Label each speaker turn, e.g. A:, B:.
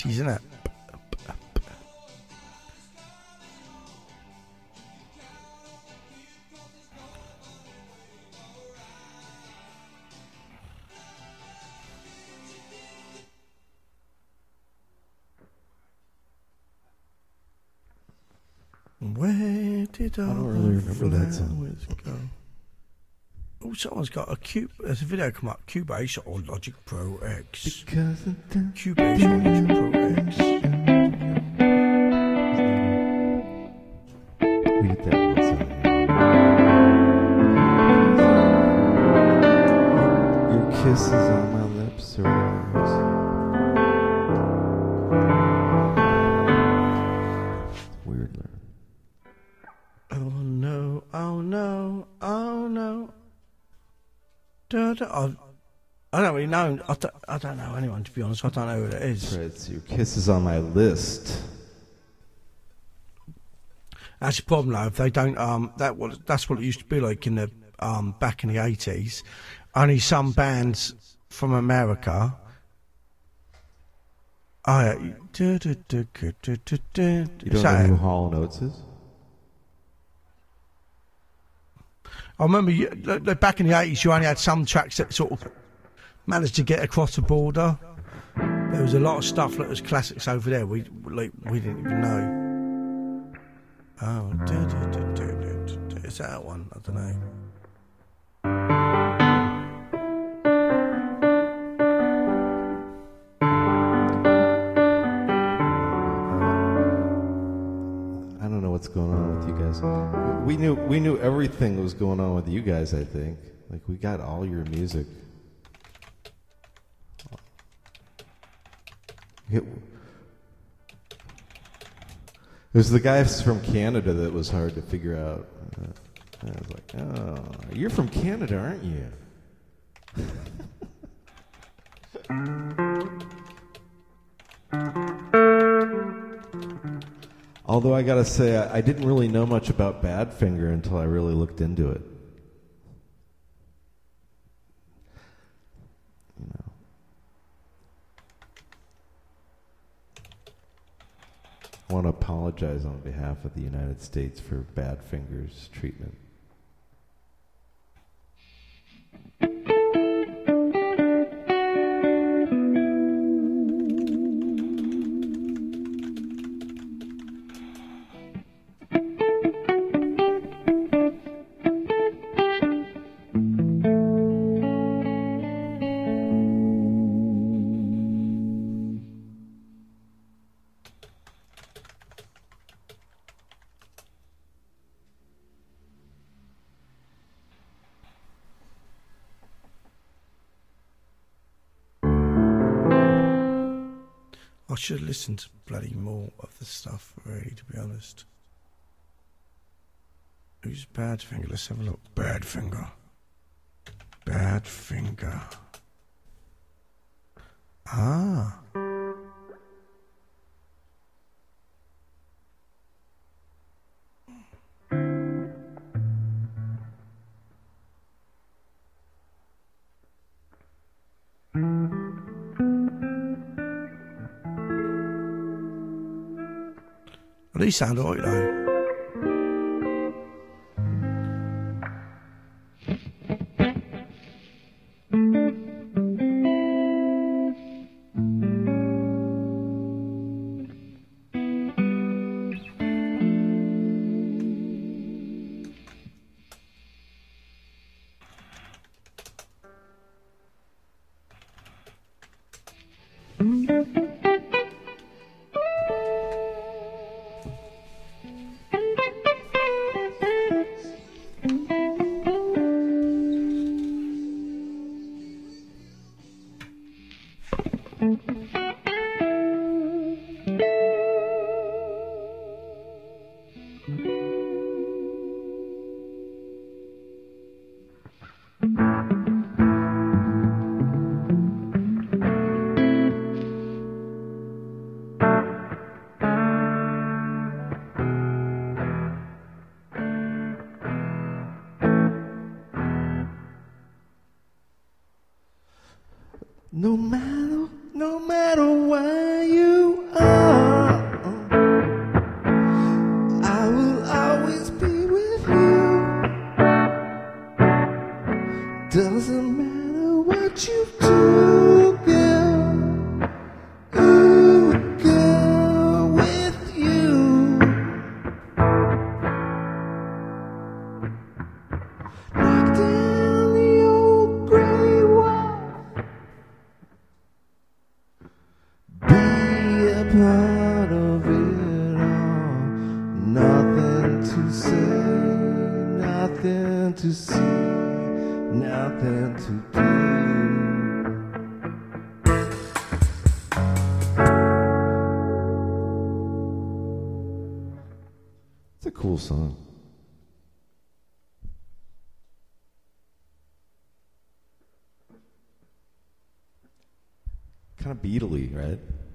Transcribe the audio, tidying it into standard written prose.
A: isn't it? Where did I
B: don't really remember that song.
A: Go? Oh, someone's got a Cube. There's a video come up. Cubase or Logic Pro X. Cubase or Logic Pro X.
B: We get that one song. Your kisses on my lips or weird.
A: Oh no! Oh no! Oh no! I don't really know. I don't know anyone, to be honest. I don't know who it is.
B: That's right. It's Your Kisses on My List.
A: That's the problem, though. If they don't, that's what it used to be like in the back in the 80s. Only some bands from America. Oh yeah.
B: You don't know who Hall & Oates is?
A: I remember back in the 80s, you only had some tracks that sort of managed to get across the border. There was a lot of stuff that was classics over there. We didn't even know. Oh, is that one? I don't know.
B: I don't know what's going on with you guys. We knew everything that was going on with you guys, I think. Like, we got all your music. It was the guys from Canada that was hard to figure out. I was like, oh, you're from Canada, aren't you? Although I gotta say, I didn't really know much about Badfinger until I really looked into it. You know. I want to apologize on behalf of the United States for Badfinger's treatment.
A: I should have listened to bloody more of the stuff, really, to be honest. Who's Badfinger? Let's have a look. Badfinger. Badfinger. Ah. Well, these sound alright though.
B: to see, nothing to do. It's a cool song. Kind of Beatle-y, right?